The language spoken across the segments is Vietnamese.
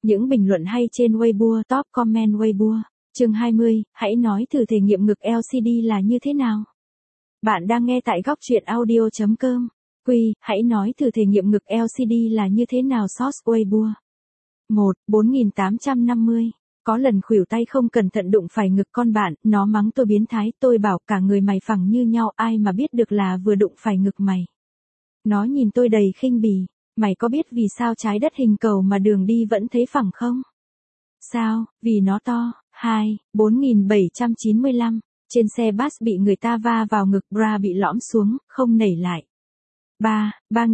Những bình luận hay trên Weibo, top comment Weibo. Chương 20, hãy nói thử thể nghiệm ngực LCD là như thế nào. Bạn đang nghe tại góc truyện audio.com. Hãy nói thử thể nghiệm ngực LCD là như thế nào. Source Weibo. 1. 4850. Có lần khuỷu tay không cẩn thận đụng phải ngực con bạn, nó mắng tôi biến thái, tôi bảo cả người mày phẳng như nhau, ai mà biết được là vừa đụng phải ngực mày. Nó nhìn tôi đầy khinh bỉ, mày có biết vì sao trái đất hình cầu mà đường đi vẫn thấy phẳng không? Sao? Vì nó to. 2. 4795. Trên xe bus bị người ta va vào ngực, bra bị lõm xuống, không nảy lại. 3.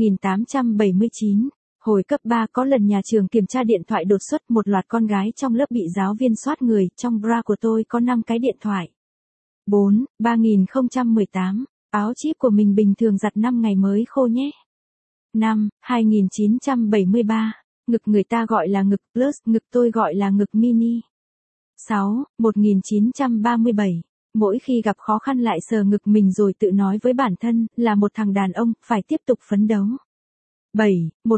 3879. Hồi cấp 3 có lần nhà trường kiểm tra điện thoại đột xuất, một loạt con gái trong lớp bị giáo viên soát người, trong bra của tôi có 5 cái điện thoại. 4. 3018. Áo chip của mình bình thường giặt 5 ngày mới khô nhé. 5. 2973. Ngực người ta gọi là ngực plus, ngực tôi gọi là ngực mini. 6. 1937. Mỗi khi gặp khó khăn lại sờ ngực mình rồi tự nói với bản thân, là một thằng đàn ông, phải tiếp tục phấn đấu. 7.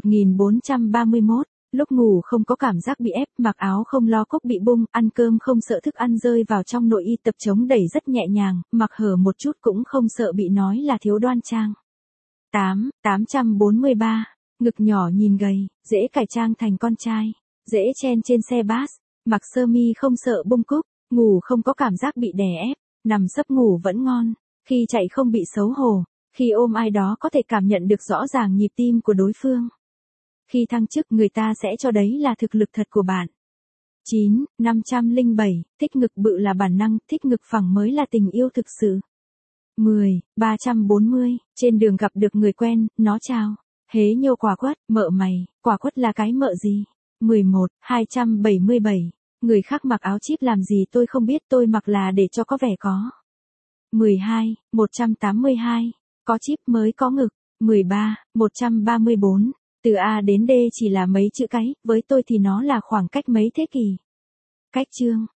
1431. Lúc ngủ không có cảm giác bị ép, mặc áo không lo cốc bị bung, ăn cơm không sợ thức ăn rơi vào trong nội y, tập chống đẩy rất nhẹ nhàng, mặc hở một chút cũng không sợ bị nói là thiếu đoan trang. 8. 843. Ngực nhỏ nhìn gầy, dễ cải trang thành con trai, dễ chen trên xe bus, mặc sơ mi không sợ bung cúc, ngủ không có cảm giác bị đè ép, nằm sấp ngủ vẫn ngon, khi chạy không bị xấu hổ, khi ôm ai đó có thể cảm nhận được rõ ràng nhịp tim của đối phương. Khi thăng chức người ta sẽ cho đấy là thực lực thật của bạn. 9. 507. Thích ngực bự là bản năng, thích ngực phẳng mới là tình yêu thực sự. 10. 340. Trên đường gặp được người quen, nó chào. Hế nhô quả quất, mợ mày, quả quất là cái mợ gì? 11. 277. Người khác mặc áo chip làm gì tôi không biết, tôi mặc là để cho có vẻ có. 12. 182. Có chip mới có ngực. 13. 134. Từ A đến D chỉ là mấy chữ cái, với tôi thì nó là khoảng cách mấy thế kỷ. Cách chương.